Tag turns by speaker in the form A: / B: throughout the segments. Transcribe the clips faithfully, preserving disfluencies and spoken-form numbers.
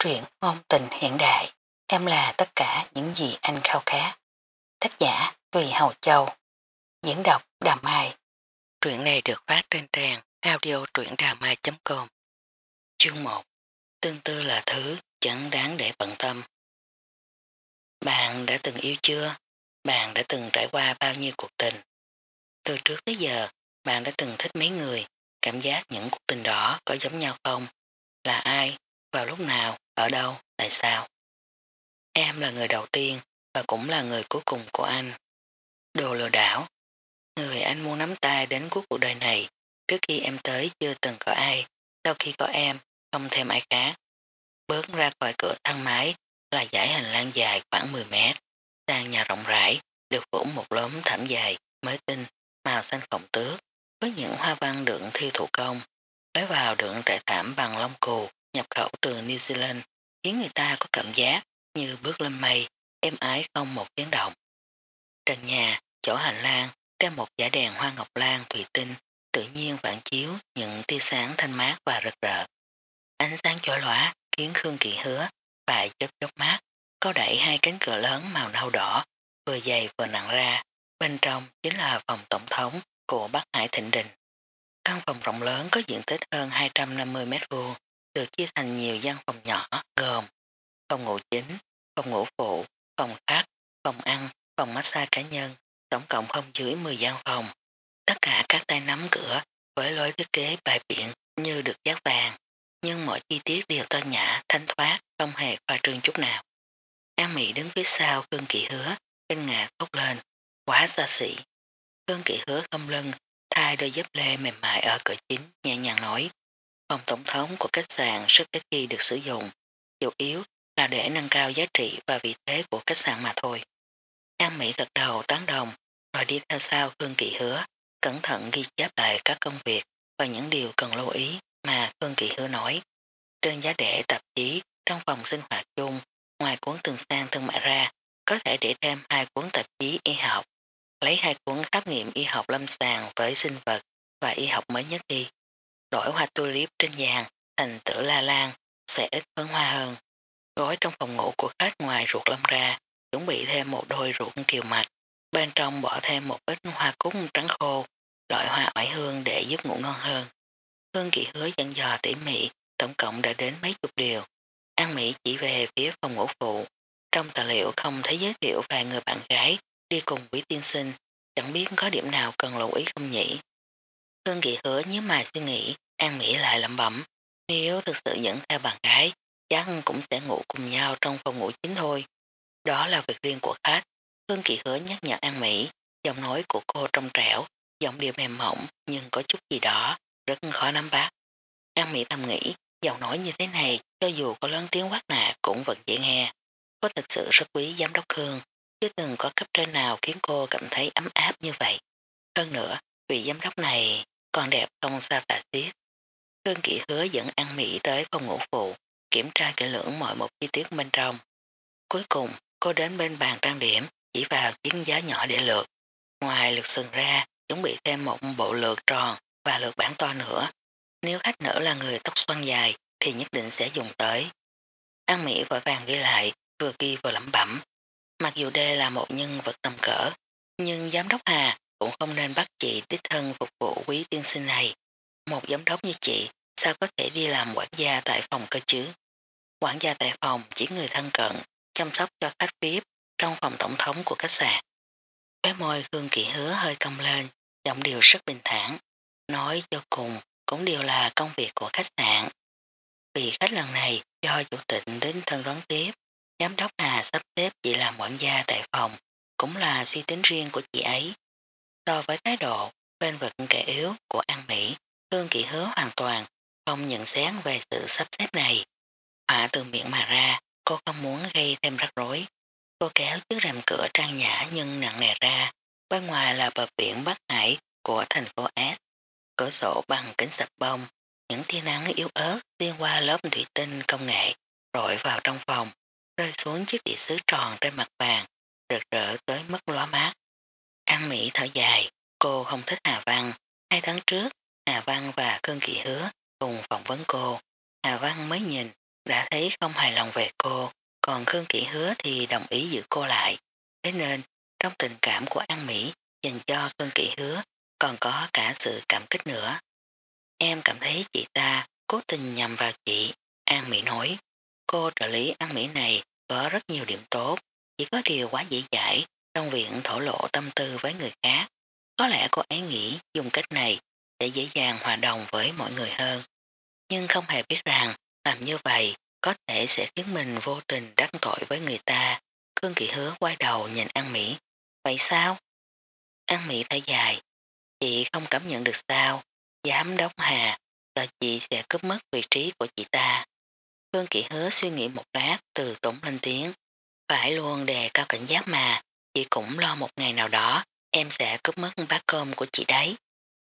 A: Truyện ngôn tình hiện đại, em là tất cả những gì anh khao khát. Tác giả Tùy Hầu Châu, diễn đọc Đà Mai. Truyện này được phát trên trang audio truyệnđàmai chấm com. Chương một. Tương tư là thứ chẳng đáng để bận tâm. Bạn đã từng yêu chưa? Bạn đã từng trải qua bao nhiêu cuộc tình? Từ trước tới giờ, bạn đã từng thích mấy người? Cảm giác những cuộc tình đó có giống nhau không? Là ai? Vào lúc nào? Ở đâu? Tại sao? Em là người đầu tiên và cũng là người cuối cùng của anh. Đồ lừa đảo. Người anh muốn nắm tay đến cuối cuộc đời này, trước khi em tới chưa từng có ai, sau khi có em, không thêm ai khác. Bước ra khỏi cửa thang máy là dãy hành lang dài khoảng mười mét, sàn nhà rộng rãi, được phủ một lốm thảm dài, mới tinh, màu xanh phồng tước, với những hoa văn đựng thiêu thủ công, lối vào đựng trải thảm bằng lông cừu, nhập khẩu từ New Zealand, khiến người ta có cảm giác như bước lên mây, êm ái không một tiếng động. Trần nhà, chỗ hành lang, treo một dải đèn hoa ngọc lan thủy tinh, tự nhiên phản chiếu những tia sáng thanh mát và rực rỡ. Ánh sáng chói lóa khiến Khương Kỳ Hứa phải chớp chớp mắt, có đẩy hai cánh cửa lớn màu nâu đỏ, vừa dày vừa nặng ra, bên trong chính là phòng tổng thống của Bắc Hải Thịnh Đình. Căn phòng rộng lớn có diện tích hơn hai trăm năm mươi mét vuông, được chia thành nhiều gian phòng nhỏ gồm phòng ngủ chính, phòng ngủ phụ, phòng khách, phòng ăn, phòng massage cá nhân, tổng cộng không dưới mười gian phòng. Tất cả các tay nắm cửa với lối thiết kế bài biện như được dát vàng, nhưng mọi chi tiết đều to nhã, thanh thoát, không hề khoa trương chút nào. An Mỹ đứng phía sau Khương Kỳ Hứa, kinh ngạc thốt lên, quá xa xỉ. Khương Kỳ Hứa không lưng, thay đôi dép lê mềm mại ở cửa chính, nhẹ nhàng nói, phòng tổng thống của khách sạn rất ít khi được sử dụng, chủ yếu là để nâng cao giá trị và vị thế của khách sạn mà thôi. An Mỹ gật đầu tán đồng, rồi đi theo sau Khương Kỳ Hứa, cẩn thận ghi chép lại các công việc và những điều cần lưu ý mà Khương Kỳ Hứa nói. Trên giá đẻ tạp chí trong phòng sinh hoạt chung, ngoài cuốn từng sang thương mại ra, có thể để thêm hai cuốn tạp chí y học, lấy hai cuốn khám nghiệm y học lâm sàng với sinh vật và y học mới nhất đi. Đổi hoa tulip trên vàng thành tử la lan sẽ ít phấn hoa hơn. Gói trong phòng ngủ của khách ngoài ruột lâm ra, chuẩn bị thêm một đôi ruột kiều mạch, bên trong bỏ thêm một ít hoa cúc trắng khô, loại hoa oải hương để giúp ngủ ngon hơn. Hương Kỳ Hứa dặn dò tỉ mỉ, tổng cộng đã đến mấy chục điều. An Mỹ chỉ về phía phòng ngủ phụ, trong tài liệu không thấy giới thiệu vài người bạn gái đi cùng với tiên sinh, chẳng biết có điểm nào cần lưu ý không nhỉ. Hương Kỳ Hứa nhớ mày suy nghĩ, An Mỹ lại lẩm bẩm, nếu thực sự dẫn theo bạn gái, chắc cũng sẽ ngủ cùng nhau trong phòng ngủ chính thôi. Đó là việc riêng của khách. Hương Kỳ Hứa nhắc nhở An Mỹ, giọng nói của cô trong trẻo, giọng điệu mềm mỏng nhưng có chút gì đó, rất khó nắm bắt. An Mỹ thầm nghĩ, giọng nói như thế này, cho dù có lớn tiếng quát nạt cũng vẫn dễ nghe. Cô thực sự rất quý giám đốc Hương, chứ từng có cấp trên nào khiến cô cảm thấy ấm áp như vậy. Hơn nữa, vị giám đốc này còn đẹp không sao tả xiết. Hương Kỳ Hứa dẫn An Mỹ tới phòng ngủ phụ, kiểm tra kỹ lưỡng mọi một chi tiết bên trong. Cuối cùng, cô đến bên bàn trang điểm, chỉ vào chiếc giá nhỏ để lượt. Ngoài lượt sừng ra, chuẩn bị thêm một bộ lượt tròn và lượt bản to nữa. Nếu khách nữ là người tóc xoăn dài thì nhất định sẽ dùng tới. An Mỹ vội vàng ghi lại, vừa ghi vừa lẩm bẩm. Mặc dù đây là một nhân vật tầm cỡ, nhưng giám đốc Hà cũng không nên bắt chị đích thân phục vụ quý tiên sinh này. Một giám đốc như chị sao có thể đi làm quản gia tại phòng cơ chứ? Quản gia tại phòng chỉ người thân cận, chăm sóc cho khách vi ai pi trong phòng tổng thống của khách sạn. Cái môi Khương Kỳ Hứa hơi cong lên, giọng điều rất bình thản. Nói cho cùng cũng đều là công việc của khách sạn. Vì khách lần này do chủ tịch đến thân đón tiếp, giám đốc Hà sắp xếp chị làm quản gia tại phòng, cũng là suy tính riêng của chị ấy. So với thái độ bên vực kẻ yếu của An Mỹ, Khương Kỳ Hứa hoàn toàn không nhận xét về sự sắp xếp này. Họa từ miệng mà ra, cô không muốn gây thêm rắc rối. Cô kéo chiếc rèm cửa trang nhã nhưng nặng nề ra, bên ngoài là bờ biển Bắc Hải của thành phố S. Cửa sổ bằng kính sập bông, những tia nắng yếu ớt xuyên qua lớp thủy tinh công nghệ, rọi vào trong phòng, rơi xuống chiếc đĩa sứ tròn trên mặt bàn, rực rỡ tới mức lóa mát. An Mỹ thở dài, cô không thích Hà Văn. Hai tháng trước, Hà Văn và Khương Kỳ Hứa cùng phỏng vấn cô. Hà Văn mới nhìn, đã thấy không hài lòng về cô, còn Khương Kỷ Hứa thì đồng ý giữ cô lại. Thế nên, trong tình cảm của An Mỹ dành cho Khương Kỷ Hứa còn có cả sự cảm kích nữa. Em cảm thấy chị ta cố tình nhầm vào chị, An Mỹ nói. Cô trợ lý An Mỹ này có rất nhiều điểm tốt, chỉ có điều quá dễ dãi trong việc thổ lộ tâm tư với người khác. Có lẽ cô ấy nghĩ dùng cách này sẽ dễ dàng hòa đồng với mọi người hơn. Nhưng không hề biết rằng làm như vậy có thể sẽ khiến mình vô tình đắc tội với người ta. Khương Kỷ Hứa quay đầu nhìn An Mỹ. Vậy sao? An Mỹ thở dài. Chị không cảm nhận được sao? Giám đốc Hà, sợ chị sẽ cướp mất vị trí của chị ta. Khương Kỷ Hứa suy nghĩ một lát từ tốn lên tiếng. Phải luôn đề cao cảnh giác mà, chị cũng lo một ngày nào đó em sẽ cướp mất bát cơm của chị đấy.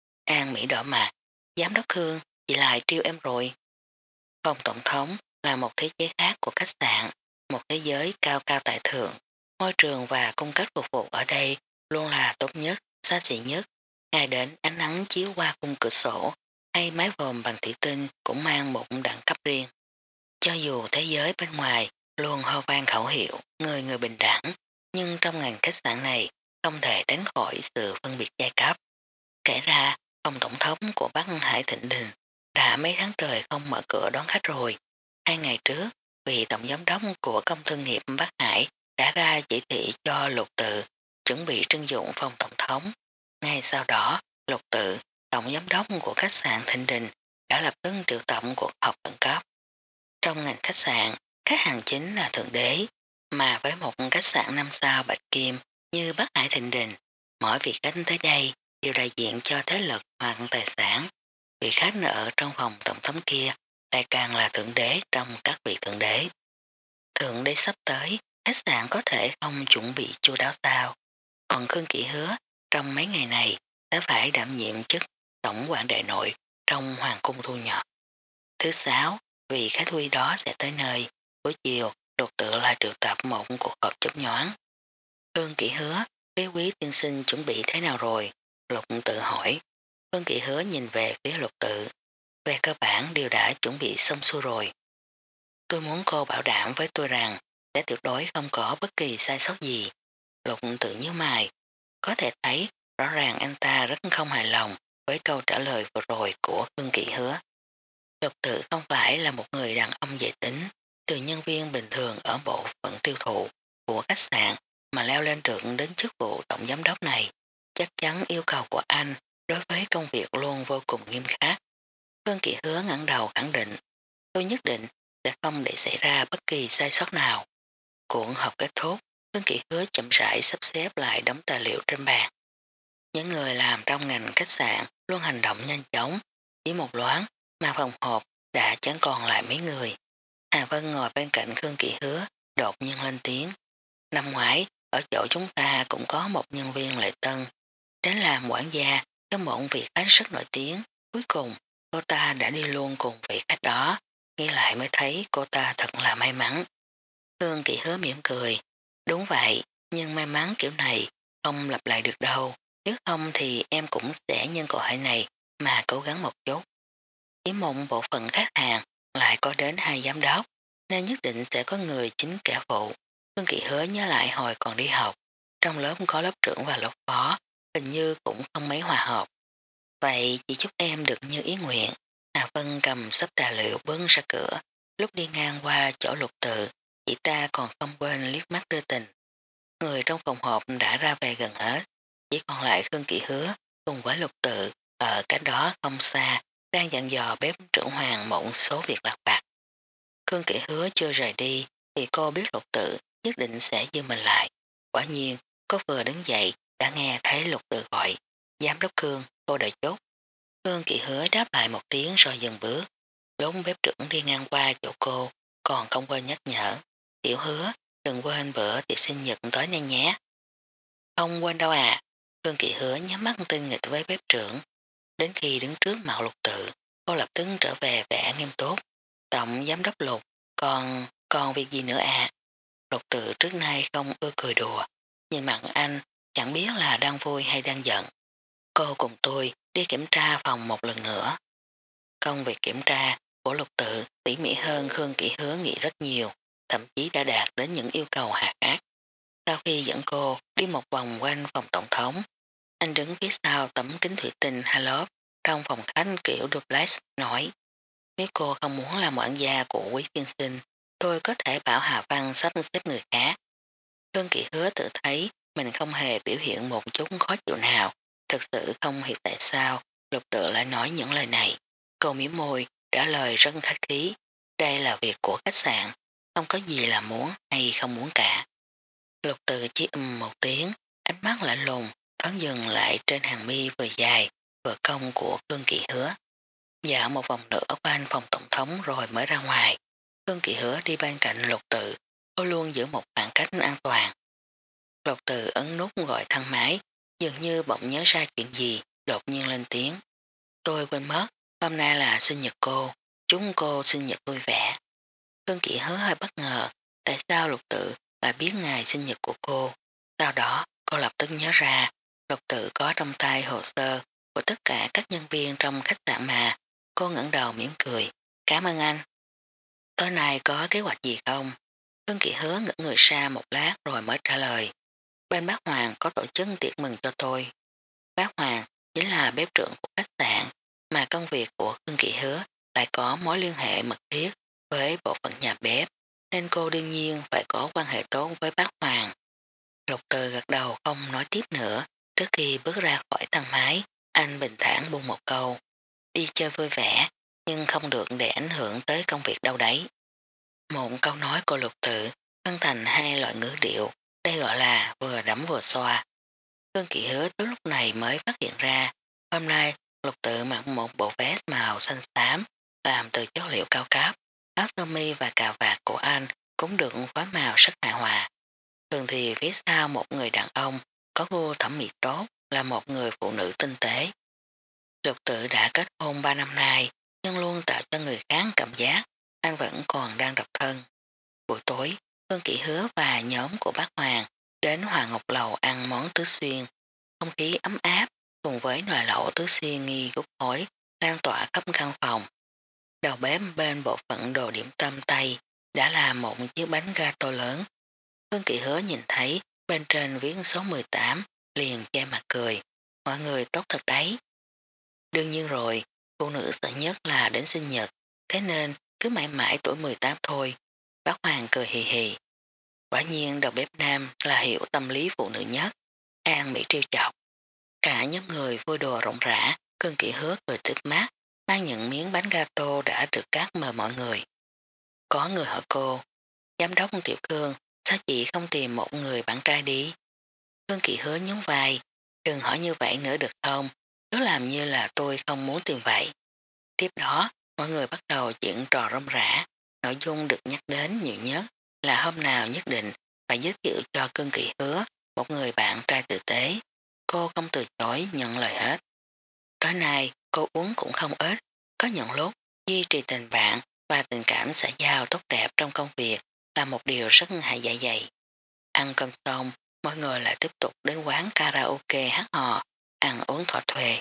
A: An Mỹ đỏ mặt. Giám đốc Khương, chị lại trêu em rồi. Phòng tổng thống là một thế giới khác của khách sạn, một thế giới cao cao tại thượng. Môi trường và cung cách phục vụ ở đây luôn là tốt nhất, xa xỉ nhất. Ngay đến ánh nắng chiếu qua khung cửa sổ hay mái vòm bằng thủy tinh cũng mang một đẳng cấp riêng. Cho dù thế giới bên ngoài luôn hô vang khẩu hiệu người người bình đẳng, nhưng trong ngành khách sạn này không thể tránh khỏi sự phân biệt giai cấp. Kể ra, phòng tổng thống của Bắc Hải Thịnh Đình đã mấy tháng trời không mở cửa đón khách rồi. Hai ngày trước, vị tổng giám đốc của công thương nghiệp Bắc Hải đã ra chỉ thị cho Lục Tự chuẩn bị trưng dụng phòng tổng thống. Ngay sau đó, Lục Tự, tổng giám đốc của khách sạn Thịnh Đình đã lập tức triệu tập cuộc họp khẩn cấp. Trong ngành khách sạn, khách hàng chính là thượng đế, mà với một khách sạn năm sao bạch kim như Bắc Hải Thịnh Đình, mỗi vị khách tới đây đều đại diện cho thế lực hoặc tài sản. Vị khách ở trong phòng tổng thống kia lại càng là thượng đế trong các vị thượng đế. Thượng đế sắp tới, khách sạn có thể không chuẩn bị chu đáo sao. Còn Khương Kỷ Hứa trong mấy ngày này đã phải đảm nhiệm chức tổng quản đại nội trong hoàng cung thu nhỏ. Thứ sáu, vì khách quý đó sẽ tới nơi. Buổi chiều, Lục Tự là triệu tập một cuộc họp chớp nhoáng. Khương Kỷ Hứa, phía quý tiên sinh chuẩn bị thế nào rồi? Lục Tự hỏi. Khương Kỷ Hứa nhìn về phía Lục Tự. Về cơ bản đều đã chuẩn bị xong xuôi rồi. Tôi muốn cô bảo đảm với tôi rằng sẽ tuyệt đối không có bất kỳ sai sót gì. Lục Tự nhíu mày. Có thể thấy rõ ràng anh ta rất không hài lòng với câu trả lời vừa rồi của Khương Kỷ Hứa. Lục Tự không phải là một người đàn ông dễ tính, từ nhân viên bình thường ở bộ phận tiêu thụ của khách sạn mà leo lên được đến chức vụ tổng giám đốc này. Chắc chắn yêu cầu của anh đối với công việc luôn vô cùng nghiêm khắc. Khương Kỷ Hứa ngẩng đầu khẳng định, tôi nhất định sẽ không để xảy ra bất kỳ sai sót nào. Cuộc họp kết thúc, Khương Kỷ Hứa chậm rãi sắp xếp lại đống tài liệu trên bàn. Những người làm trong ngành khách sạn luôn hành động nhanh chóng, chỉ một loáng mà phòng họp đã chẳng còn lại mấy người. Hà Vân ngồi bên cạnh Khương Kỷ Hứa, đột nhiên lên tiếng. Năm ngoái, ở chỗ chúng ta cũng có một nhân viên lệ tân, đến làm quản gia cho một vị khách rất nổi tiếng. Cuối cùng, cô ta đã đi luôn cùng vị khách đó, nghĩ lại mới thấy cô ta thật là may mắn. Khương Kỷ Hứa mỉm cười. Đúng vậy, nhưng may mắn kiểu này không lặp lại được đâu. Nếu không thì em cũng sẽ nhân cơ hội này mà cố gắng một chút. Chỉ mộng bộ phận khách hàng lại có đến hai giám đốc, nên nhất định sẽ có người chính kẻ phụ. Khương Kỷ Hứa nhớ lại hồi còn đi học, trong lớp có lớp trưởng và lớp phó, hình như cũng không mấy hòa hợp. Vậy chỉ chúc em được như ý nguyện. Hà Vân cầm sắp tài liệu bước ra cửa, lúc đi ngang qua chỗ Lục Tự, chị ta còn không quên liếc mắt đưa tình. Người trong phòng họp đã ra về gần hết, chỉ còn lại Khương Kỷ Hứa cùng với Lục Tự ở cách đó không xa đang dặn dò bếp trưởng hoàng một số việc lặt vặt. Khương Kỷ Hứa chưa rời đi thì cô biết Lục Tự nhất định sẽ giữ mình lại. Quả nhiên, cô vừa đứng dậy đã nghe thấy Lục Tự gọi. Giám đốc Khương, cô đợi chút. Khương Kỷ Hứa đáp lại một tiếng rồi dừng bước. Lúc bếp trưởng đi ngang qua chỗ cô còn không quên nhắc nhở. Tiểu Hứa, đừng quên bữa tiệc sinh nhật tối nay nhé. Không quên đâu à. Khương Kỷ Hứa nhắm mắt tinh nghịch với bếp trưởng. Đến khi đứng trước mặt Lục Tự, cô lập tức trở về vẻ nghiêm túc. Tổng giám đốc Lục, còn, còn việc gì nữa à? Lục Tự trước nay không ưa cười đùa, nhìn mặt anh chẳng biết là đang vui hay đang giận. Cô cùng tôi đi kiểm tra phòng một lần nữa. Công việc kiểm tra của Lục Tự tỉ mỉ hơn Khương Kỷ Hứa nghĩ rất nhiều, thậm chí đã đạt đến những yêu cầu hà khắc. Sau khi dẫn cô đi một vòng quanh phòng tổng thống, anh đứng phía sau tấm kính thủy tinh Halof trong phòng khách kiểu duplex nói: nếu cô không muốn làm quản gia của Quý tiên sinh, tôi có thể bảo Hà Văn sắp xếp người khác. Khương Kỷ Hứa tự thấy mình không hề biểu hiện một chút khó chịu nào, thực sự không hiểu tại sao Lục Tự lại nói những lời này. Cô mỉm môi trả lời rất khách khí, đây là việc của khách sạn, không có gì là muốn hay không muốn cả. Lục Tự chỉ ừm một tiếng, ánh mắt lạnh lùng thoáng dừng lại trên hàng mi vừa dài vừa cong của Khương Kỷ Hứa. Dạo một vòng nữa quanh phòng tổng thống rồi mới ra ngoài. Khương Kỷ Hứa đi bên cạnh Lục Tự, cô luôn giữ một khoảng cách an toàn. Lục Tự ấn nút gọi thang máy, dường như bỗng nhớ ra chuyện gì, đột nhiên lên tiếng. Tôi quên mất, hôm nay là sinh nhật cô, chúng cô sinh nhật vui vẻ. Khương Kỷ Hứa hơi bất ngờ, tại sao Lục Tự lại biết ngày sinh nhật của cô. Sau đó, cô lập tức nhớ ra, Lục Tự có trong tay hồ sơ của tất cả các nhân viên trong khách sạn mà. Cô ngẩng đầu mỉm cười, cảm ơn anh. Tối nay có kế hoạch gì không? Khương Kỷ Hứa ngỡ người ra một lát rồi mới trả lời. Bên bác Hoàng có tổ chức tiệc mừng cho tôi. Bác Hoàng chính là bếp trưởng của khách sạn, mà công việc của Khương Kỷ Hứa lại có mối liên hệ mật thiết với bộ phận nhà bếp, nên cô đương nhiên phải có quan hệ tốt với bác Hoàng. Lục Từ gật đầu không nói tiếp nữa, trước khi bước ra khỏi thang máy, anh bình thản buông một câu. Đi chơi vui vẻ, nhưng không được để ảnh hưởng tới công việc đâu đấy. Một câu nói của Lục Tự phân thành hai loại ngữ điệu, đây gọi là vừa đấm vừa xoa. Khương Kỷ Hứa tới lúc này mới phát hiện ra, hôm nay Lục Tự mặc một bộ vest màu xanh xám, làm từ chất liệu cao cấp, áo sơ mi và cà vạt của anh cũng được phối màu rất hài hòa. Thường thì phía sau một người đàn ông có gu thẩm mỹ tốt là một người phụ nữ tinh tế. Lục Tự đã kết hôn ba năm nay, nhưng luôn tạo cho người khác cảm giác anh vẫn còn đang độc thân. Buổi tối, Phương Kỷ Hứa và nhóm của bác Hoàng đến Hoàng Ngọc Lầu ăn món tứ xuyên. Không khí ấm áp cùng với nồi lẩu tứ xuyên nghi gút khói lan tỏa khắp căn phòng. Đầu bếp bên bộ phận đồ điểm tâm Tây đã làm một chiếc bánh gato lớn. Phương Kỷ Hứa nhìn thấy bên trên viết số mười tám liền che mặt cười. Mọi người tốt thật đấy. Đương nhiên rồi, phụ nữ sợ nhất là đến sinh nhật, thế nên cứ mãi mãi tuổi mười tám thôi. Bác Hoàng cười hì hì. Quả nhiên đầu bếp nam là hiểu tâm lý phụ nữ nhất. An bị trêu chọc. Cả nhóm người vui đùa rộng rã, Cơn Kỷ Hứa cười tiếp mắt, mang những miếng bánh gato đã được cắt mời mọi người. Có người hỏi cô, giám đốc Tiểu Khương, sao chị không tìm một người bạn trai đi? Cơn Kỷ Hứa nhún vai, đừng hỏi như vậy nữa được không, cứ làm như là tôi không muốn tìm vậy. Tiếp đó, mọi người bắt đầu chuyện trò rôm rã, nội dung được nhắc đến nhiều nhất là hôm nào nhất định phải giới thiệu cho Cơn Kỷ Hứa một người bạn trai tử tế. Cô không từ chối nhận lời hết. Tối nay, cô uống cũng không ít, có những lúc duy trì tình bạn và tình cảm xã giao tốt đẹp trong công việc là một điều rất hại dạ dày. Ăn cơm xong, mọi người lại tiếp tục đến quán karaoke hát hò, ăn uống thỏa thuê.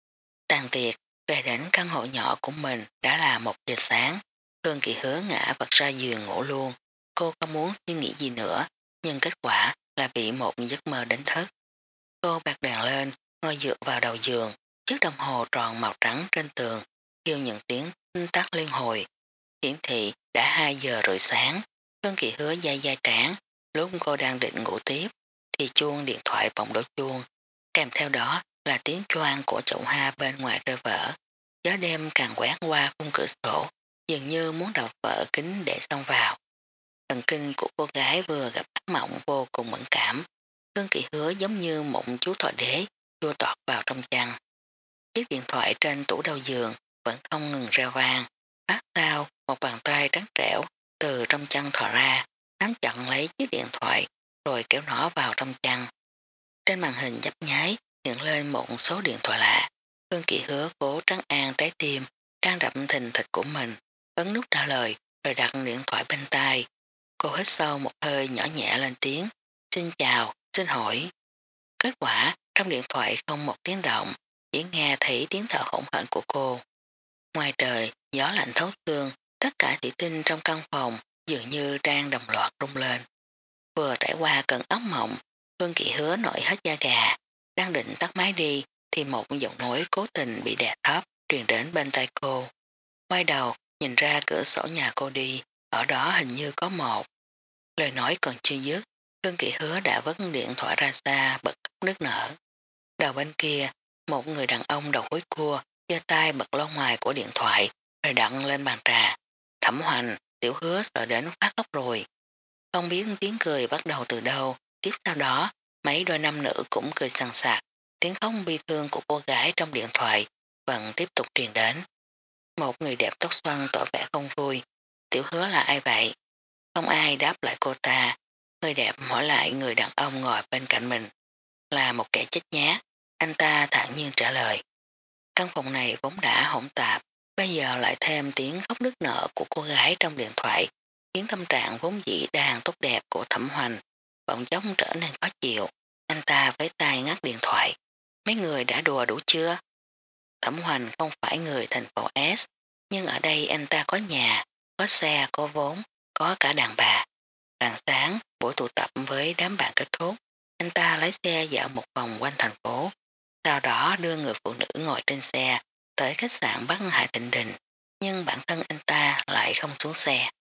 A: Tàn tiệc, về đến căn hộ nhỏ của mình đã là một giờ sáng. Hương Kỳ Hứa ngã vật ra giường ngủ luôn. Cô không muốn suy nghĩ gì nữa, nhưng kết quả là bị một giấc mơ đánh thức. Cô bật đèn lên, ngồi dựa vào đầu giường, chiếc đồng hồ tròn màu trắng trên tường, kêu những tiếng tinh tắc liên hồi. Hiển thị đã hai giờ rưỡi sáng, Hương Kỳ Hứa dây dai trán, lúc cô đang định ngủ tiếp, thì chuông điện thoại vọng đổ chuông, kèm theo đó là tiếng choang của chậu hoa bên ngoài rơi vỡ. Gió đêm càng quét qua khung cửa sổ, dường như muốn đập vỡ kính để xông vào. Thần kinh của cô gái vừa gặp ác mộng vô cùng mẫn cảm. Hương Kỳ Hứa giống như một chú thỏ đế chua tọt vào trong chăn. Chiếc điện thoại trên tủ đầu giường vẫn không ngừng reo vang. Phát sau một bàn tay trắng trẻo từ trong chăn thò ra, nắm chặn lấy chiếc điện thoại rồi kéo nó vào trong chăn. Trên màn hình nhấp nháy hiện lên một số điện thoại lạ. Hương Kỳ Hứa cố trấn an trái tim đang đập thình thịch của mình, ấn nút trả lời rồi đặt điện thoại bên tai. Cô hít sâu một hơi nhỏ nhẹ lên tiếng, xin chào, xin hỏi. Kết quả trong điện thoại không một tiếng động, chỉ nghe thấy tiếng thở hỗn hển của cô. Ngoài trời, gió lạnh thấu xương, tất cả thủy tinh trong căn phòng dường như đang đồng loạt rung lên. Vừa trải qua cơn ốc mộng, Phương Kỵ Hứa nổi hết da gà, đang định tắt máy đi thì một giọng nói cố tình bị đè thấp truyền đến bên tai cô. Quay đầu, nhìn ra cửa sổ nhà cô đi, ở đó hình như có một. Lời nói còn chưa dứt, Phương Kỵ Hứa đã vứt điện thoại ra xa bật khóc nức nở. Đầu bên kia, một người đàn ông đầu hối cua giơ tay bật loa ngoài của điện thoại rồi đặt lên bàn trà. Thẩm Hoành, Tiểu Hứa sợ đến phát khóc rồi. Không biết tiếng cười bắt đầu từ đâu, tiếp sau đó, mấy đôi nam nữ cũng cười sằng sạc, tiếng khóc bi thương của cô gái trong điện thoại vẫn tiếp tục truyền đến. Một người đẹp tóc xoăn tỏ vẻ không vui, Tiểu Hứa là ai vậy? Không ai đáp lại cô ta, người đẹp hỏi lại người đàn ông ngồi bên cạnh mình. Là một kẻ chết nhát, anh ta thản nhiên trả lời. Căn phòng này vốn đã hỗn tạp, bây giờ lại thêm tiếng khóc nức nở của cô gái trong điện thoại, khiến tâm trạng vốn dĩ đang tốt đẹp của Thẩm Hoành bỗng chốc trở nên khó chịu. Anh ta với tay ngắt điện thoại. Mấy người đã đùa đủ chưa? Thẩm Hoành không phải người thành phố S, nhưng ở đây anh ta có nhà, có xe, có vốn, có cả đàn bà. Rạng sáng, buổi tụ tập với đám bạn kết thúc, anh ta lái xe dạo một vòng quanh thành phố, sau đó đưa người phụ nữ ngồi trên xe tới khách sạn Bắc Hải Thịnh Đình, nhưng bản thân anh ta lại không xuống xe.